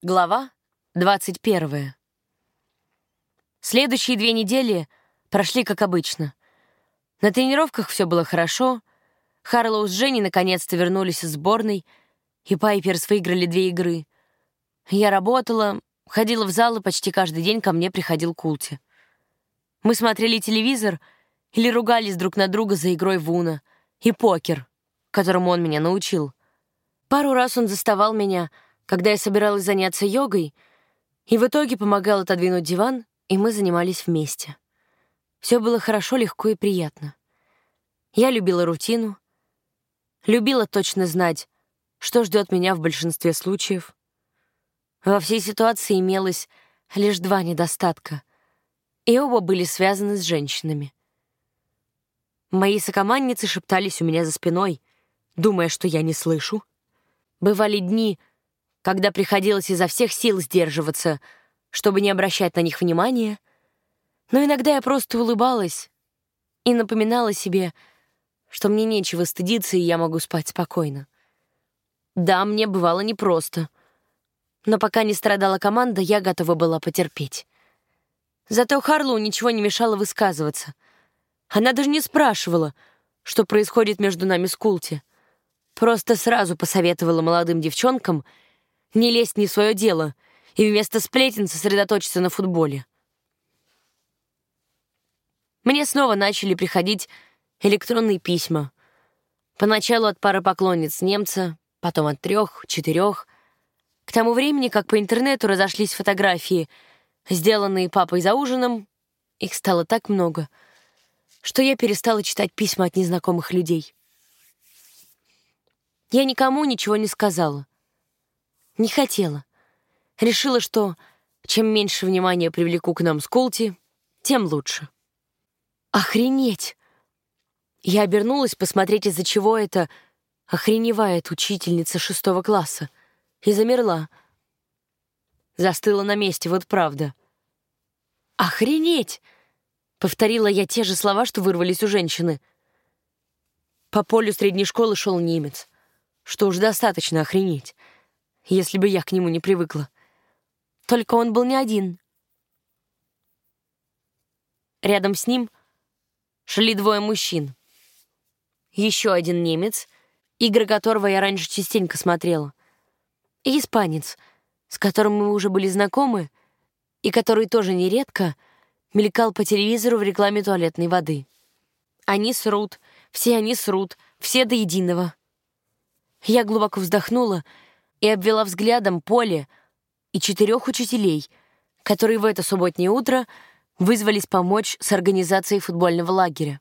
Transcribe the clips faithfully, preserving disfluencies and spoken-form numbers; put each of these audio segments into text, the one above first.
Глава двадцать первая. Следующие две недели прошли как обычно. На тренировках все было хорошо. Харлоу с Дженни наконец-то вернулись из сборной, и Пайперс выиграли две игры. Я работала, ходила в зал, и почти каждый день ко мне приходил Култи. Мы смотрели телевизор или ругались друг на друга за игрой в Уно и покер, которому он меня научил. Пару раз он заставал меня, когда я собиралась заняться йогой, и в итоге помогал отодвинуть диван, и мы занимались вместе. Все было хорошо, легко и приятно. Я любила рутину, любила точно знать, что ждет меня в большинстве случаев. Во всей ситуации имелось лишь два недостатка, и оба были связаны с женщинами. Мои сокомандницы шептались у меня за спиной, думая, что я не слышу. Бывали дни, когда приходилось изо всех сил сдерживаться, чтобы не обращать на них внимания, но иногда я просто улыбалась и напоминала себе, что мне нечего стыдиться, и я могу спать спокойно. Да, мне бывало непросто, но пока не страдала команда, я готова была потерпеть. Зато Харлоу ничего не мешало высказываться. Она даже не спрашивала, что происходит между нами с Култи. Просто сразу посоветовала молодым девчонкам не лезть не в свое дело и вместо сплетен сосредоточиться на футболе. Мне снова начали приходить электронные письма. Поначалу от пары поклонниц немца, потом от трех, четырех. К тому времени, как по интернету разошлись фотографии, сделанные папой за ужином, их стало так много, что я перестала читать письма от незнакомых людей. Я никому ничего не сказала. Не хотела. Решила, что чем меньше внимания привлеку к нам с Култи, тем лучше. Охренеть! Я обернулась посмотреть, из-за чего это охреневает учительница шестого класса, и замерла. Застыла на месте, вот правда. «Охренеть!» — повторила я те же слова, что вырвались у женщины. По полю средней школы шел немец. Что уж достаточно охренеть, если бы я к нему не привыкла. Только он был не один. Рядом с ним шли двое мужчин. Еще один немец, игры которого я раньше частенько смотрела. И испанец, с которым мы уже были знакомы, и который тоже нередко мелькал по телевизору в рекламе туалетной воды. Они срут, все они срут, все до единого. Я глубоко вздохнула и обвела взглядом поле и четырех учителей, которые в это субботнее утро вызвались помочь с организацией футбольного лагеря.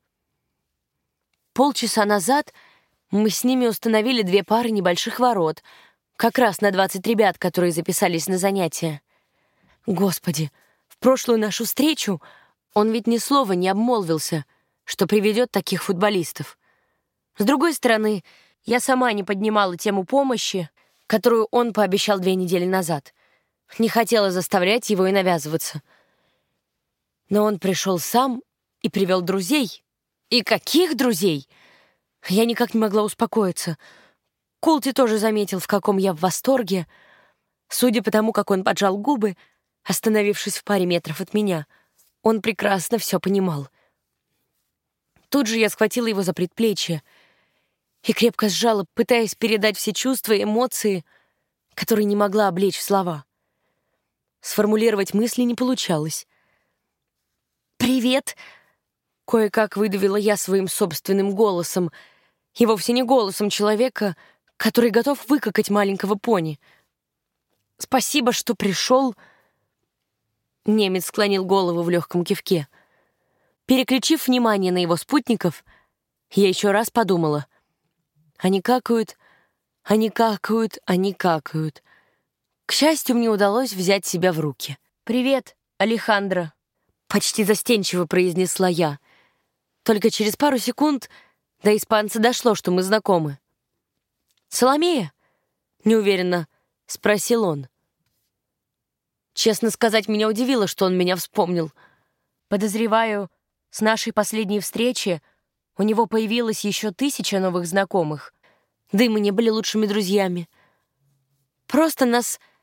Полчаса назад мы с ними установили две пары небольших ворот, как раз на двадцать ребят, которые записались на занятия. Господи, в прошлую нашу встречу он ведь ни слова не обмолвился, что приведет таких футболистов. С другой стороны, я сама не поднимала тему помощи, которую он пообещал две недели назад. Не хотела заставлять его и навязываться. Но он пришел сам и привел друзей. И каких друзей? Я никак не могла успокоиться. Култи тоже заметил, в каком я в восторге. Судя по тому, как он поджал губы, остановившись в паре метров от меня, он прекрасно все понимал. Тут же я схватила его за предплечье и крепко сжала, пытаясь передать все чувства и эмоции, которые не могла облечь в слова. Сформулировать мысли не получалось. «Привет!» — кое-как выдавила я своим собственным голосом, и вовсе не голосом человека, который готов выкакать маленького пони. «Спасибо, что пришел!» Немец склонил голову в легком кивке. Переключив внимание на его спутников, я еще раз подумала. Они какают, они какают, они какают. К счастью, мне удалось взять себя в руки. «Привет, Алехандро», — почти застенчиво произнесла я. Только через пару секунд до испанца дошло, что мы знакомы. «Соломея?» — неуверенно спросил он. Честно сказать, меня удивило, что он меня вспомнил. Подозреваю, с нашей последней встречи у него появилось еще тысяча новых знакомых. Да и мы не были лучшими друзьями. Просто нас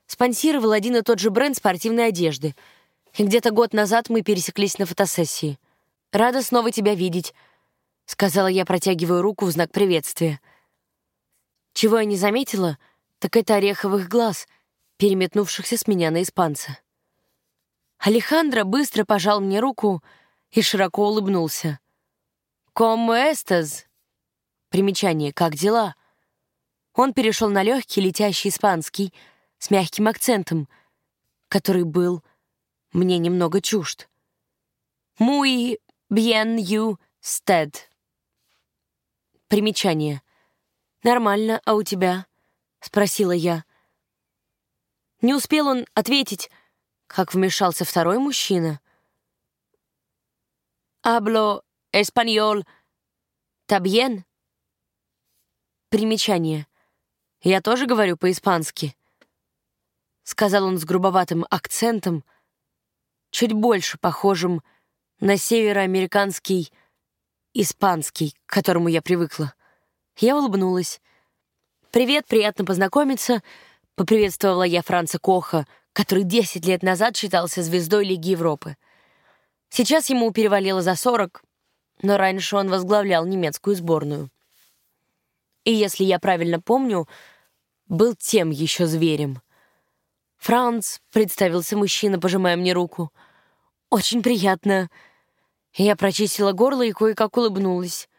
спонсировал один и тот же бренд спортивной одежды. И где-то год назад мы пересеклись на фотосессии. «Рада снова тебя видеть», — сказала я, протягивая руку в знак приветствия. Чего я не заметила, так это ореховых глаз, переметнувшихся с меня на испанца. Алехандро быстро пожал мне руку и широко улыбнулся. «Como estás?» Примечание «Как дела?». Он перешел на легкий, летящий испанский, с мягким акцентом, который был мне немного чужд. «Muy bien you usted». Примечание. «Нормально, а у тебя?» — спросила я. Не успел он ответить, как вмешался второй мужчина. «Hablo español también?» Примечание. «Я тоже говорю по-испански», — сказал он с грубоватым акцентом, чуть больше похожим на североамериканский испанский, к которому я привыкла. Я улыбнулась. «Привет, приятно познакомиться», — поприветствовала я Франца Коха, который десять лет назад считался звездой Лиги Европы. Сейчас ему перевалило за сорок, но раньше он возглавлял немецкую сборную. И, если я правильно помню, был тем еще зверем. «Франц», — представился мужчина, пожимая мне руку. «Очень приятно». Я прочистила горло и кое-как улыбнулась.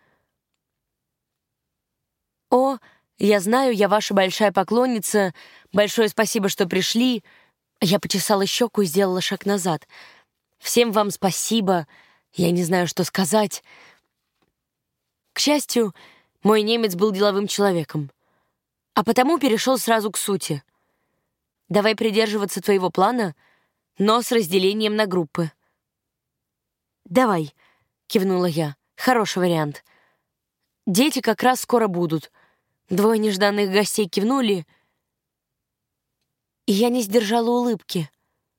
«О, я знаю, я ваша большая поклонница. Большое спасибо, что пришли». Я почесала щеку и сделала шаг назад. «Всем вам спасибо. Я не знаю, что сказать». К счастью, мой немец был деловым человеком, а потому перешел сразу к сути. «Давай придерживаться твоего плана, но с разделением на группы». «Давай», — кивнула я. «Хороший вариант. Дети как раз скоро будут». Двое нежданных гостей кивнули, и я не сдержала улыбки.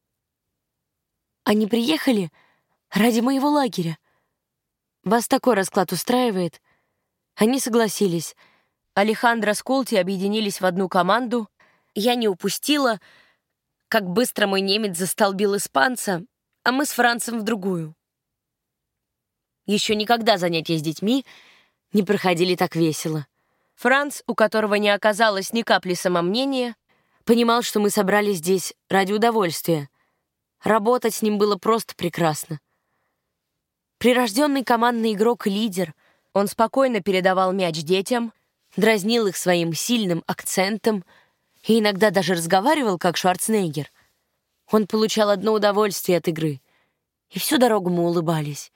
Они приехали ради моего лагеря. Вас такой расклад устраивает? Они согласились. Алехандро с Колти объединились в одну команду. Я не упустила, как быстро мой немец застолбил испанца, а мы с Францем в другую. Еще никогда занятия с детьми не проходили так весело. Франц, у которого не оказалось ни капли самомнения, понимал, что мы собрались здесь ради удовольствия. Работать с ним было просто прекрасно. Прирожденный командный игрок и лидер, он спокойно передавал мяч детям, дразнил их своим сильным акцентом и иногда даже разговаривал, как Шварценеггер. Он получал одно удовольствие от игры, и всю дорогу мы улыбались,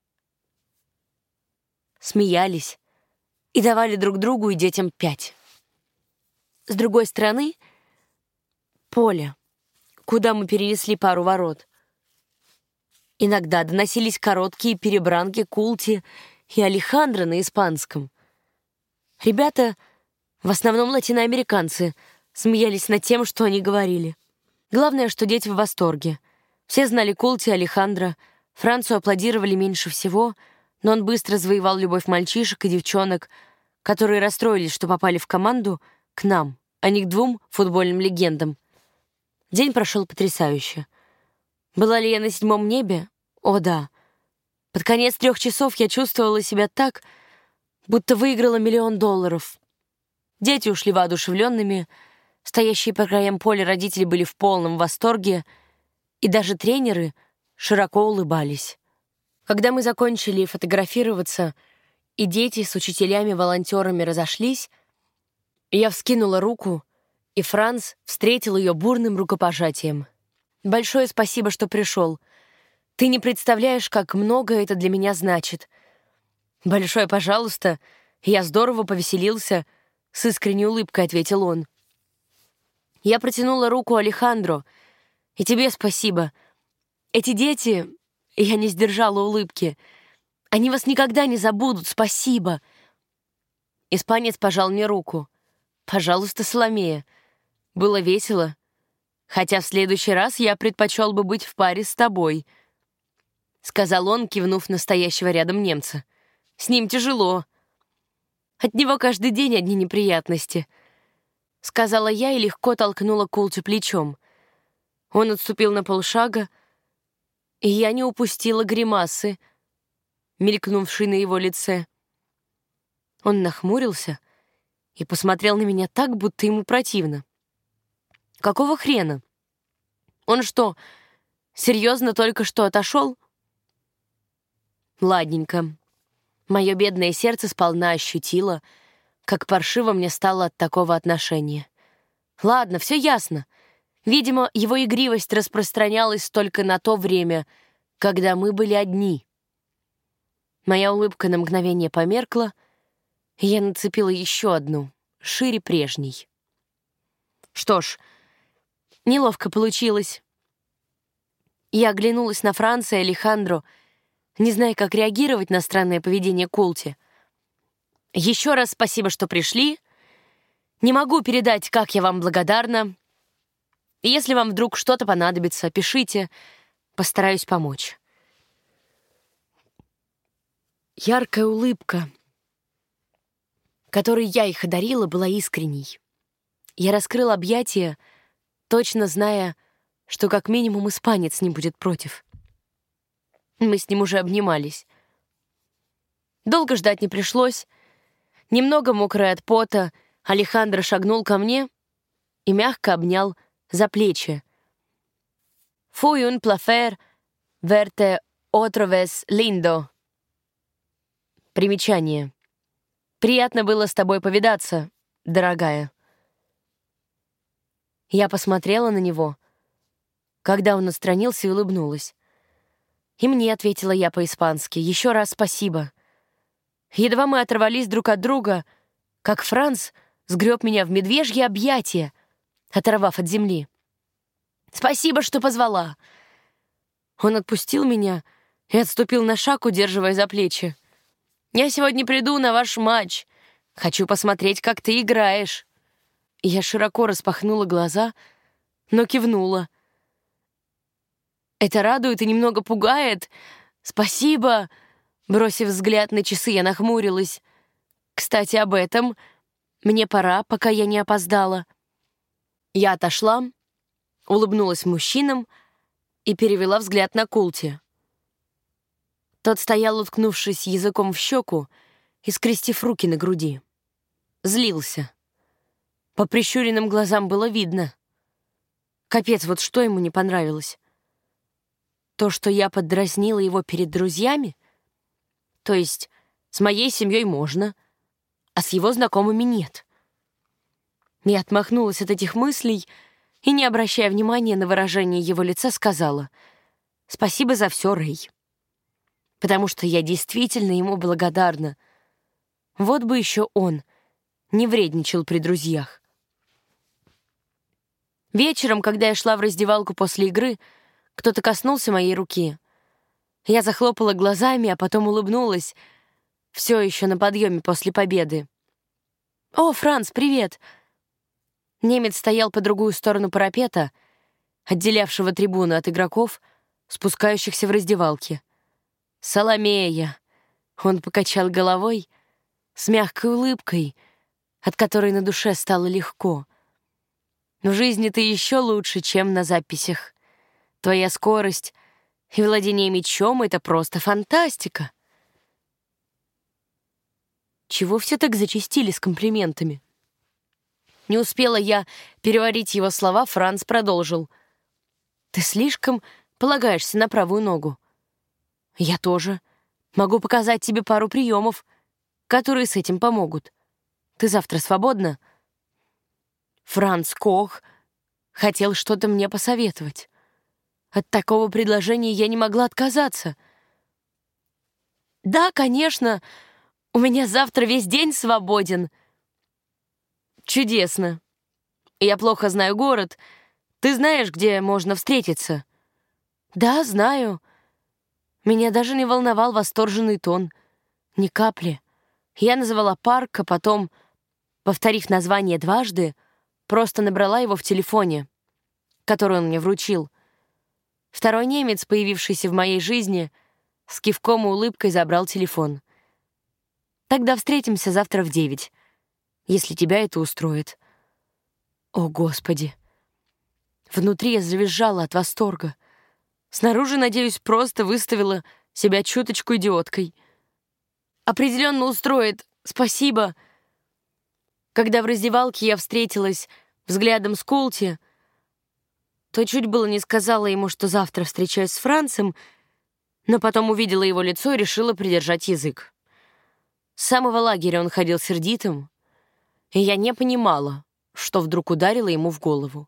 смеялись и давали друг другу и детям пять. С другой стороны — поле, куда мы перенесли пару ворот. Иногда доносились короткие перебранки Култи и Алехандро на испанском. Ребята, в основном латиноамериканцы, смеялись над тем, что они говорили. Главное, что дети в восторге. Все знали Култи и Алехандро, Францу аплодировали меньше всего, но он быстро завоевал любовь мальчишек и девчонок, которые расстроились, что попали в команду к нам, а не к двум футбольным легендам. День прошел потрясающе. Была ли я на седьмом небе? О, да. Под конец трех часов я чувствовала себя так, будто выиграла миллион долларов. Дети ушли воодушевленными, стоящие по краям поля родители были в полном восторге, и даже тренеры широко улыбались. Когда мы закончили фотографироваться, и дети с учителями-волонтерами разошлись, я вскинула руку, и Франц встретил ее бурным рукопожатием. «Большое спасибо, что пришел. Ты не представляешь, как много это для меня значит». «Большое пожалуйста, я здорово повеселился», — с искренней улыбкой ответил он. Я протянула руку Алехандро. «И тебе спасибо. Эти дети...» Я не сдержала улыбки. «Они вас никогда не забудут, спасибо!» Испанец пожал мне руку. «Пожалуйста, Соломея. Было весело. Хотя в следующий раз я предпочел бы быть в паре с тобой», — сказал он, кивнув на стоящего рядом немца. «С ним тяжело. От него каждый день одни неприятности». — сказала я и легко толкнула Култи плечом. Он отступил на полшага, и я не упустила гримасы, мелькнувшей на его лице. Он нахмурился и посмотрел на меня так, будто ему противно. Какого хрена? Он что, серьезно только что отошел? Ладненько. Мое бедное сердце сполна ощутило, как паршиво мне стало от такого отношения. Ладно, все ясно. Видимо, его игривость распространялась только на то время, когда мы были одни. Моя улыбка на мгновение померкла, и я нацепила еще одну, шире прежней. Что ж, неловко получилось. Я оглянулась на Франца и Алехандро, не зная, как реагировать на странное поведение Култи. Еще раз спасибо, что пришли. Не могу передать, как я вам благодарна. Если вам вдруг что-то понадобится, пишите. Постараюсь помочь. Яркая улыбка, которой я их одарила, была искренней. Я раскрыла объятия, точно зная, что как минимум испанец не будет против. Мы с ним уже обнимались. Долго ждать не пришлось. Немного мокрый от пота, Алехандро шагнул ко мне и мягко обнял за плечи. «Fui un placer verte otra vez lindo». Примечание. «Приятно было с тобой повидаться, дорогая». Я посмотрела на него, когда он отстранился, и улыбнулась. «И мне», — ответила я по-испански, — «еще раз спасибо». Едва мы оторвались друг от друга, как Франц сгреб меня в медвежье объятие, оторвав от земли. «Спасибо, что позвала». Он отпустил меня и отступил на шаг, удерживая за плечи. «Я сегодня приду на ваш матч. Хочу посмотреть, как ты играешь». Я широко распахнула глаза, но кивнула. «Это радует и немного пугает. Спасибо». Бросив взгляд на часы, я нахмурилась. «Кстати, об этом. Мне пора, пока я не опоздала». Я отошла, улыбнулась мужчинам и перевела взгляд на Култи. Тот стоял, уткнувшись языком в щеку и скрестив руки на груди. Злился. По прищуренным глазам было видно. Капец, вот что ему не понравилось? То, что я поддразнила его перед друзьями? То есть с моей семьей можно, а с его знакомыми нет. Я отмахнулась от этих мыслей и, не обращая внимания на выражение его лица, сказала: «Спасибо за все, Рэй». Потому что я действительно ему благодарна. Вот бы еще он не вредничал при друзьях. Вечером, когда я шла в раздевалку после игры, кто-то коснулся моей руки. Я захлопала глазами, а потом улыбнулась, все еще на подъеме после победы. «О, Франц, привет!» Немец стоял по другую сторону парапета, отделявшего трибуну от игроков, спускающихся в раздевалке. «Соломея!» Он покачал головой с мягкой улыбкой, от которой на душе стало легко. «В жизни ты еще лучше, чем на записях. Твоя скорость и владение мечом — это просто фантастика!» Чего все так зачастили с комплиментами? Не успела я переварить его слова, Франц продолжил. «Ты слишком полагаешься на правую ногу. Я тоже. Могу показать тебе пару приемов, которые с этим помогут. Ты завтра свободна?» Франц Кох хотел что-то мне посоветовать. От такого предложения я не могла отказаться. «Да, конечно, у меня завтра весь день свободен». «Чудесно. Я плохо знаю город. Ты знаешь, где можно встретиться?» «Да, знаю». Меня даже не волновал восторженный тон. Ни капли. Я назвала парк, а потом, повторив название дважды, просто набрала его в телефоне, который он мне вручил. Второй немец, появившийся в моей жизни, с кивком и улыбкой забрал телефон. «Тогда встретимся завтра в девять, если тебя это устроит». О, Господи! Внутри я завизжала от восторга. Снаружи, надеюсь, просто выставила себя чуточку идиоткой. Определенно устроит. Спасибо. Когда в раздевалке я встретилась взглядом с Колти, то чуть было не сказала ему, что завтра встречаюсь с Францем, но потом увидела его лицо и решила придержать язык. С самого лагеря он ходил сердитым, и я не понимала, что вдруг ударило ему в голову.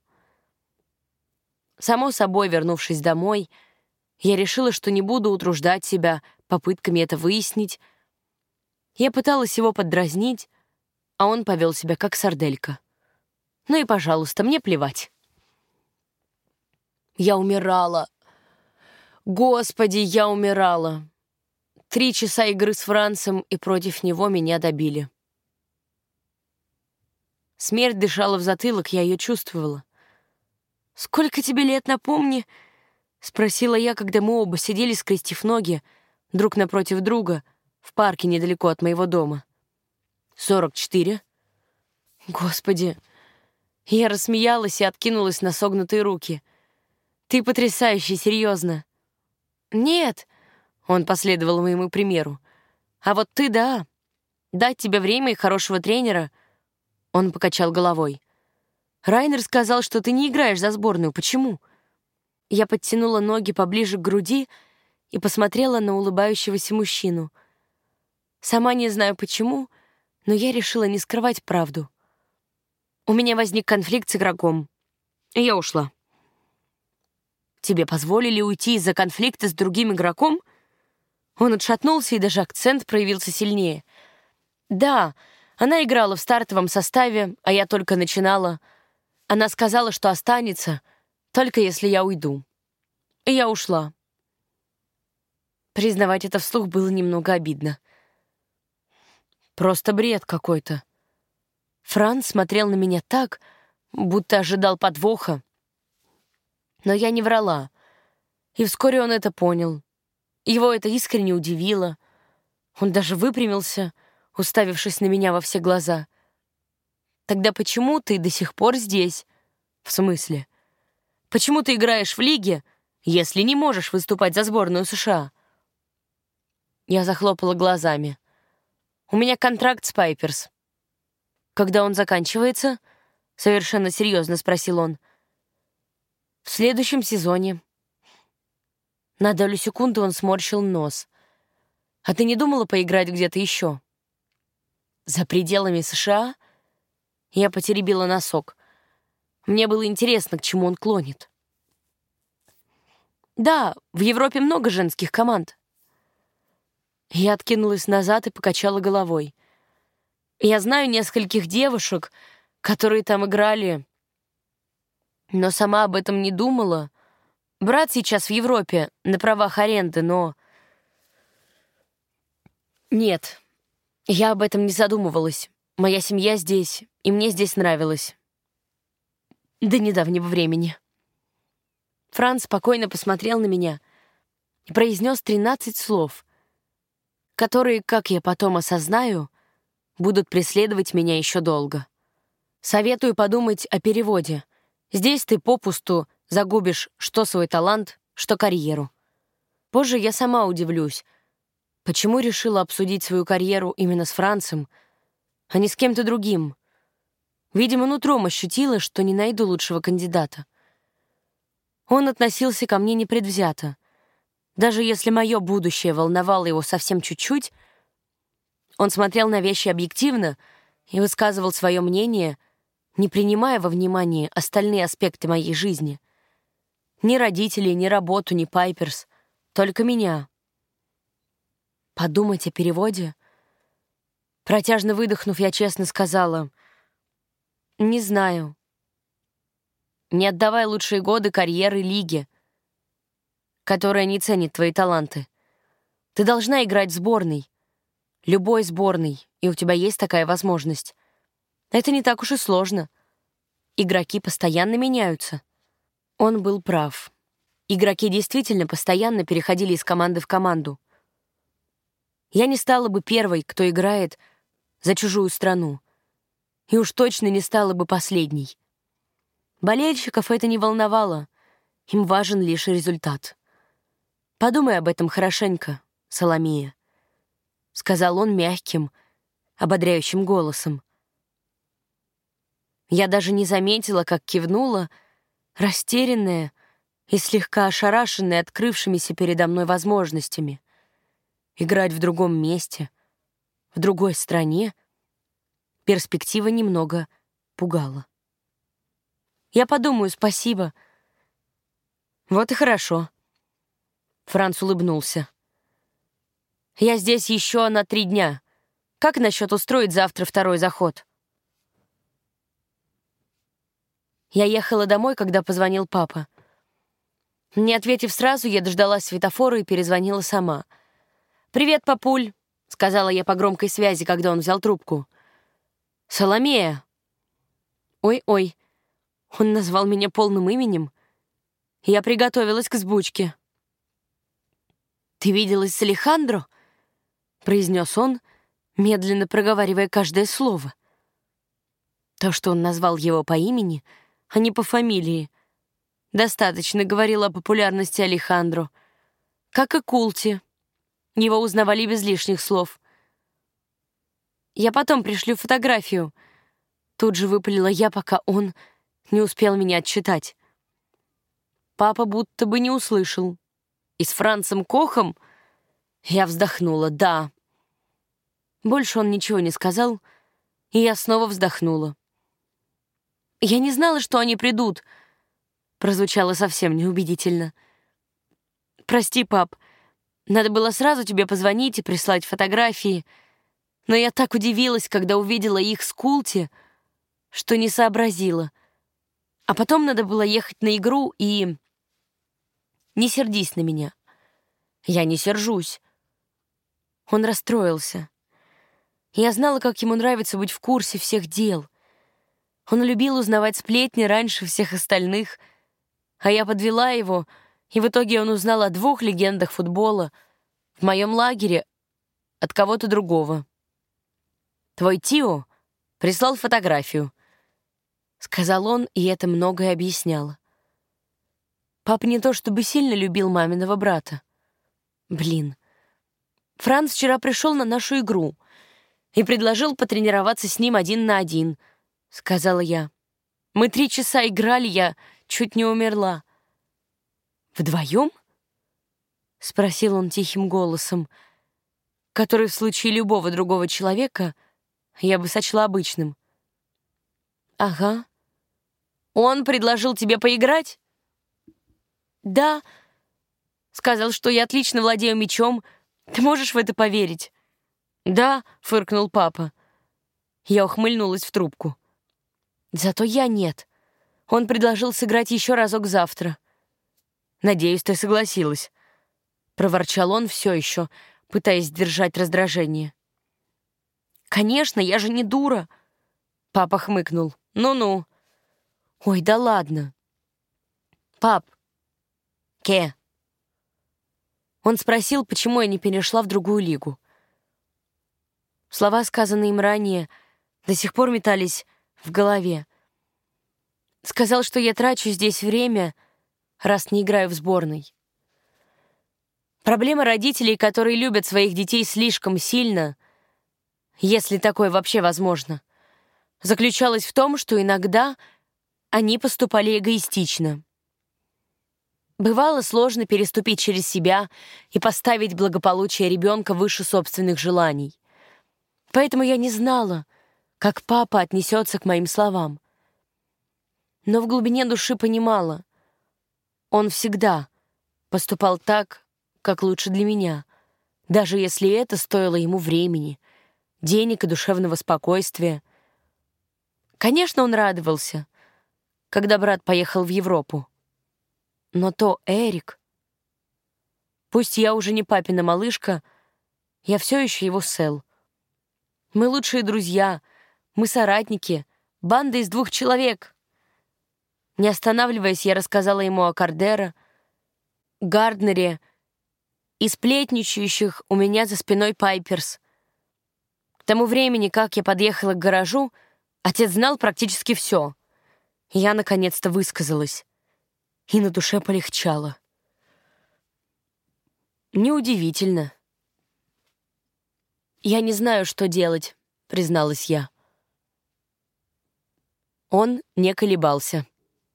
Само собой, вернувшись домой, я решила, что не буду утруждать себя попытками это выяснить. Я пыталась его поддразнить, а он повел себя как сарделька. Ну и, пожалуйста, мне плевать. Я умирала. Господи, я умирала. Три часа игры с Францем, и против него меня добили. Смерть дышала в затылок, я ее чувствовала. «Сколько тебе лет, напомни?» — спросила я, когда мы оба сидели, скрестив ноги, друг напротив друга, в парке недалеко от моего дома. «Сорок четыре». Господи. Я рассмеялась и откинулась на согнутые руки. «Ты потрясающий, серьезно». «Нет», — он последовал моему примеру. «А вот ты — да. Дать тебе время и хорошего тренера». Он покачал головой. «Райнер сказал, что ты не играешь за сборную. Почему?» Я подтянула ноги поближе к груди и посмотрела на улыбающегося мужчину. Сама не знаю почему, но я решила не скрывать правду. У меня возник конфликт с игроком, и я ушла. «Тебе позволили уйти из-за конфликта с другим игроком?» Он отшатнулся, и даже акцент проявился сильнее. «Да, она играла в стартовом составе, а я только начинала. Она сказала, что останется, только если я уйду. И я ушла». Признавать это вслух было немного обидно. Просто бред какой-то. Франц смотрел на меня так, будто ожидал подвоха. Но я не врала. И вскоре он это понял. Его это искренне удивило. Он даже выпрямился, уставившись на меня во все глаза. «Тогда почему ты до сих пор здесь?» «В смысле? Почему ты играешь в лиге, если не можешь выступать за сборную США?» Я захлопала глазами. «У меня контракт с Пайперс». «Когда он заканчивается?» — совершенно серьезно спросил он. «В следующем сезоне». На долю секунды он сморщил нос. «А ты не думала поиграть где-то еще?» «За пределами США?» Я потеребила носок. Мне было интересно, к чему он клонит. «Да, в Европе много женских команд». Я откинулась назад и покачала головой. «Я знаю нескольких девушек, которые там играли, но сама об этом не думала. Брат сейчас в Европе на правах аренды, но...» «Нет, я об этом не задумывалась. Моя семья здесь, и мне здесь нравилось. До недавнего времени». Франц спокойно посмотрел на меня и произнес тринадцать слов, которые, как я потом осознаю, будут преследовать меня еще долго. Советую подумать о переводе. Здесь ты попусту загубишь что свой талант, что карьеру. Позже я сама удивлюсь, почему решила обсудить свою карьеру именно с Францем, а не с кем-то другим. Видимо, нутром ощутила, что не найду лучшего кандидата. Он относился ко мне непредвзято. Даже если мое будущее волновало его совсем чуть-чуть, он смотрел на вещи объективно и высказывал свое мнение, не принимая во внимание остальные аспекты моей жизни. Ни родителей, ни работу, ни Пайперс, только меня. Подумать о переводе? Протяжно выдохнув, я честно сказала: «Не знаю. Не отдавай лучшие годы карьеры лиге, которая не ценит твои таланты. Ты должна играть в сборной, любой сборной, и у тебя есть такая возможность. Это не так уж и сложно. Игроки постоянно меняются». Он был прав. Игроки действительно постоянно переходили из команды в команду. Я не стала бы первой, кто играет за чужую страну. И уж точно не стала бы последней. Болельщиков это не волновало. Им важен лишь результат. «Подумай об этом хорошенько, Соломея», — сказал он мягким, ободряющим голосом. Я даже не заметила, как кивнула, растерянная и слегка ошарашенная открывшимися передо мной возможностями. Играть в другом месте, в другой стране, перспектива немного пугала. «Я подумаю, спасибо». «Вот и хорошо». Франц улыбнулся. «Я здесь еще на три дня. Как насчет устроить завтра второй заход?» Я ехала домой, когда позвонил папа. Не ответив сразу, я дождалась светофора и перезвонила сама. «Привет, папуль», — сказала я по громкой связи, когда он взял трубку. «Соломея». «Ой-ой», он назвал меня полным именем. Я приготовилась к взбучке. «Ты виделась с Алехандро?» — произнес он, медленно проговаривая каждое слово. То, что он назвал его по имени, а не по фамилии, достаточно говорило о популярности Алехандро. Как и Култи. Его узнавали без лишних слов. «Я потом пришлю фотографию», — тут же выпалила я, пока он не успел меня отчитать. Папа будто бы не услышал. И с Францем Кохом я вздохнула, да. Больше он ничего не сказал, и я снова вздохнула. «Я не знала, что они придут», — прозвучало совсем неубедительно. «Прости, пап, надо было сразу тебе позвонить и прислать фотографии, но я так удивилась, когда увидела их с Култи, что не сообразила. А потом надо было ехать на игру и... Не сердись на меня». «Я не сержусь». Он расстроился. Я знала, как ему нравится быть в курсе всех дел. Он любил узнавать сплетни раньше всех остальных, а я подвела его, и в итоге он узнал о двух легендах футбола в моем лагере от кого-то другого. «Твой Тио прислал фотографию», — сказал он, и это многое объясняло. Папа не то чтобы сильно любил маминого брата. Блин. Франц вчера пришел на нашу игру и предложил потренироваться с ним один на один, — сказала я. Мы три часа играли, я чуть не умерла. «Вдвоем?» — спросил он тихим голосом, который в случае любого другого человека я бы сочла обычным. «Ага. Он предложил тебе поиграть?» «Да. Сказал, что я отлично владею мечом. Ты можешь в это поверить?» «Да», — фыркнул папа. Я ухмыльнулась в трубку. «Зато я нет. Он предложил сыграть еще разок завтра». «Надеюсь, ты согласилась», — проворчал он все еще, пытаясь сдержать раздражение. «Конечно, я же не дура», — папа хмыкнул. «Ну-ну». «Ой, да ладно». «Пап». «Ке». Он спросил, почему я не перешла в другую лигу. Слова, сказанные им ранее, до сих пор метались в голове. Сказал, что я трачу здесь время, раз не играю в сборной. Проблема родителей, которые любят своих детей слишком сильно, если такое вообще возможно, заключалась в том, что иногда они поступали эгоистично. Бывало сложно переступить через себя и поставить благополучие ребенка выше собственных желаний. Поэтому я не знала, как папа отнесется к моим словам. Но в глубине души понимала, он всегда поступал так, как лучше для меня, даже если это стоило ему времени, денег и душевного спокойствия. Конечно, он радовался, когда брат поехал в Европу. Но то Эрик... Пусть я уже не папина малышка, я все еще его Сэл. Мы лучшие друзья, мы соратники, банда из двух человек. Не останавливаясь, я рассказала ему о Кардеро, Гарднере и сплетничающих у меня за спиной Пайперс. К тому времени, как я подъехала к гаражу, отец знал практически все. Я наконец-то высказалась, и на душе полегчало. Неудивительно. «Я не знаю, что делать», — призналась я. Он не колебался.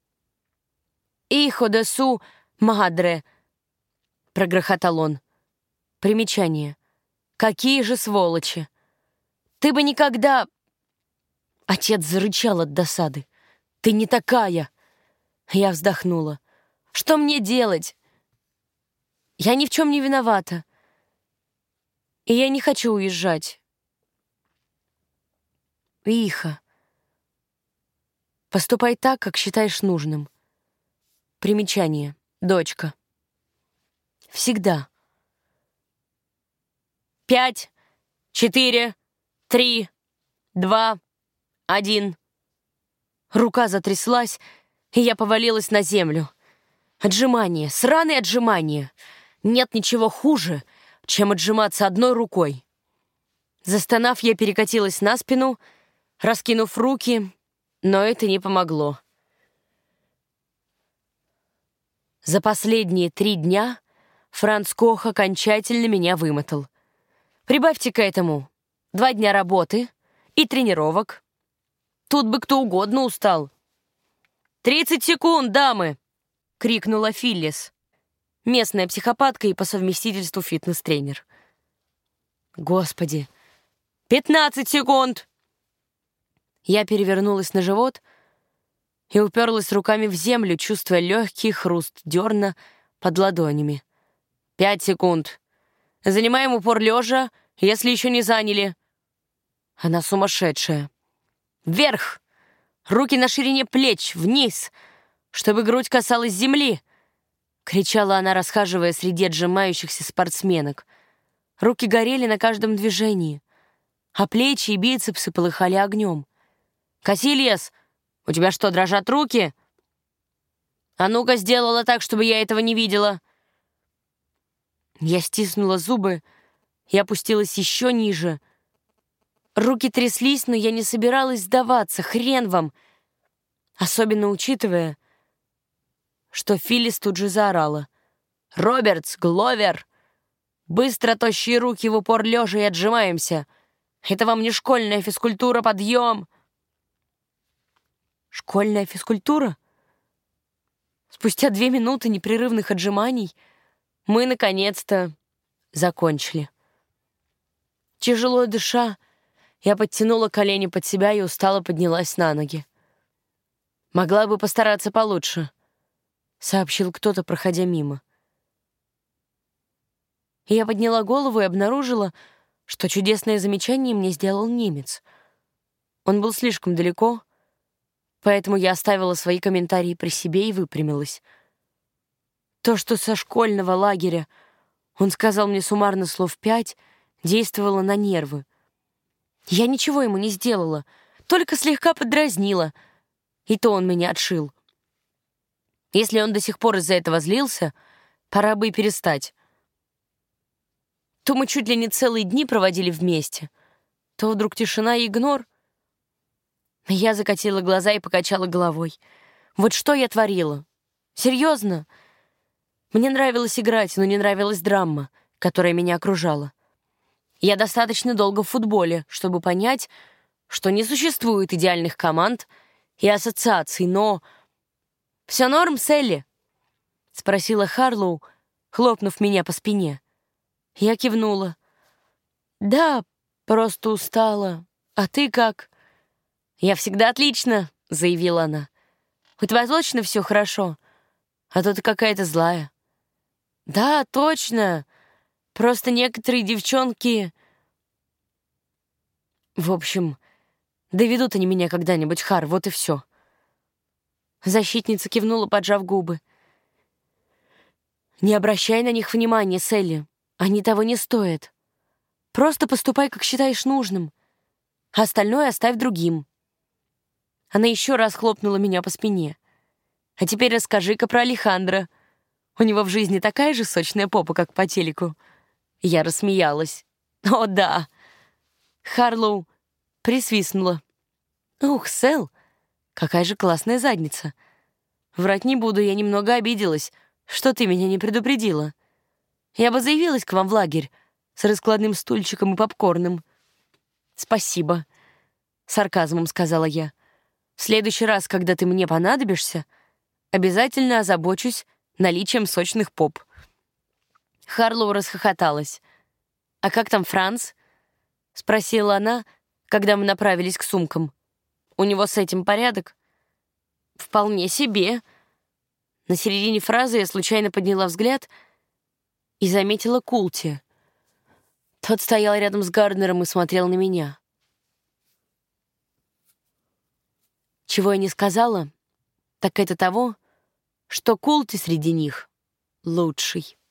«Ихо де су мадре», — прогрохотал он. Примечание. «Какие же сволочи! Ты бы никогда...» Отец зарычал от досады. «Ты не такая!» Я вздохнула. «Что мне делать? Я ни в чем не виновата. И я не хочу уезжать. Иха, поступай так, как считаешь нужным». Примечание. Дочка. Всегда. Пять, четыре, три, два, один. Рука затряслась, и я повалилась на землю. Отжимание, сраные отжимания. Нет ничего хуже, чем отжиматься одной рукой. Застонав, я перекатилась на спину, раскинув руки, но это не помогло. За последние три дня Франц Кох окончательно меня вымотал. Прибавьте к этому два дня работы и тренировок. Тут бы кто угодно устал. «Тридцать секунд, дамы!» — крикнула Филлис, местная психопатка и по совместительству фитнес-тренер. «Господи! Пятнадцать секунд!» Я перевернулась на живот и уперлась руками в землю, чувствуя легкий хруст дерна под ладонями. «Пять секунд! Занимаем упор лежа, если еще не заняли!» Она сумасшедшая. «Вверх! Руки на ширине плеч, вниз, чтобы грудь касалась земли!» — кричала она, расхаживая среди отжимающихся спортсменок. Руки горели на каждом движении, а плечи и бицепсы полыхали огнем. «Касильяс, у тебя что, дрожат руки? А ну-ка, сделала так, чтобы я этого не видела!» Я стиснула зубы и опустилась еще ниже. Руки тряслись, но я не собиралась сдаваться, хрен вам! Особенно учитывая, что Филлис тут же заорала. «Робертс, Гловер! Быстро тощие руки в упор лежа и отжимаемся! Это вам не школьная физкультура, подъем!» Школьная физкультура? Спустя две минуты непрерывных отжиманий мы, наконец-то, закончили. Тяжело дыша, я подтянула колени под себя и устало поднялась на ноги. «Могла бы постараться получше», — сообщил кто-то, проходя мимо. Я подняла голову и обнаружила, что чудесное замечание мне сделал немец. Он был слишком далеко, поэтому я оставила свои комментарии при себе и выпрямилась. То, что со школьного лагеря он сказал мне суммарно слов пять, действовало на нервы. Я ничего ему не сделала, только слегка подразнила, и то он меня отшил. Если он до сих пор из-за этого злился, пора бы и перестать. То мы чуть ли не целые дни проводили вместе, то вдруг тишина и игнор. Я закатила глаза и покачала головой. Вот что я творила? Серьезно? Мне нравилось играть, но не нравилась драма, которая меня окружала. Я достаточно долго в футболе, чтобы понять, что не существует идеальных команд и ассоциаций, но... «Все норм, Селли?» — спросила Харлоу, хлопнув меня по спине. Я кивнула. «Да, просто устала. А ты как?» «Я всегда отлично», — заявила она. «У тебя точно все хорошо? А то ты какая-то злая». «Да, точно. Просто некоторые девчонки...» «В общем, доведут они меня когда-нибудь, Хар, вот и все». Защитница кивнула, поджав губы. «Не обращай на них внимания, Селли. Они того не стоят. Просто поступай, как считаешь нужным. А остальное оставь другим». Она еще раз хлопнула меня по спине. «А теперь расскажи-ка про Алехандро. У него в жизни такая же сочная попа, как по телеку». Я рассмеялась. «О, да!» Харлоу присвистнула. «Ух, Сэл, Какая же классная задница. Врать не буду, я немного обиделась, что ты меня не предупредила. Я бы заявилась к вам в лагерь с раскладным стульчиком и попкорном. Спасибо, сарказмом сказала я. В следующий раз, когда ты мне понадобишься, обязательно озабочусь наличием сочных поп. Харлоу расхохоталась. «А как там Франц?» — спросила она, когда мы направились к сумкам. «У него с этим порядок?» «Вполне себе». На середине фразы я случайно подняла взгляд и заметила Култи. Тот стоял рядом с Гарднером и смотрел на меня. Чего я не сказала, так это того, что Култи среди них лучший.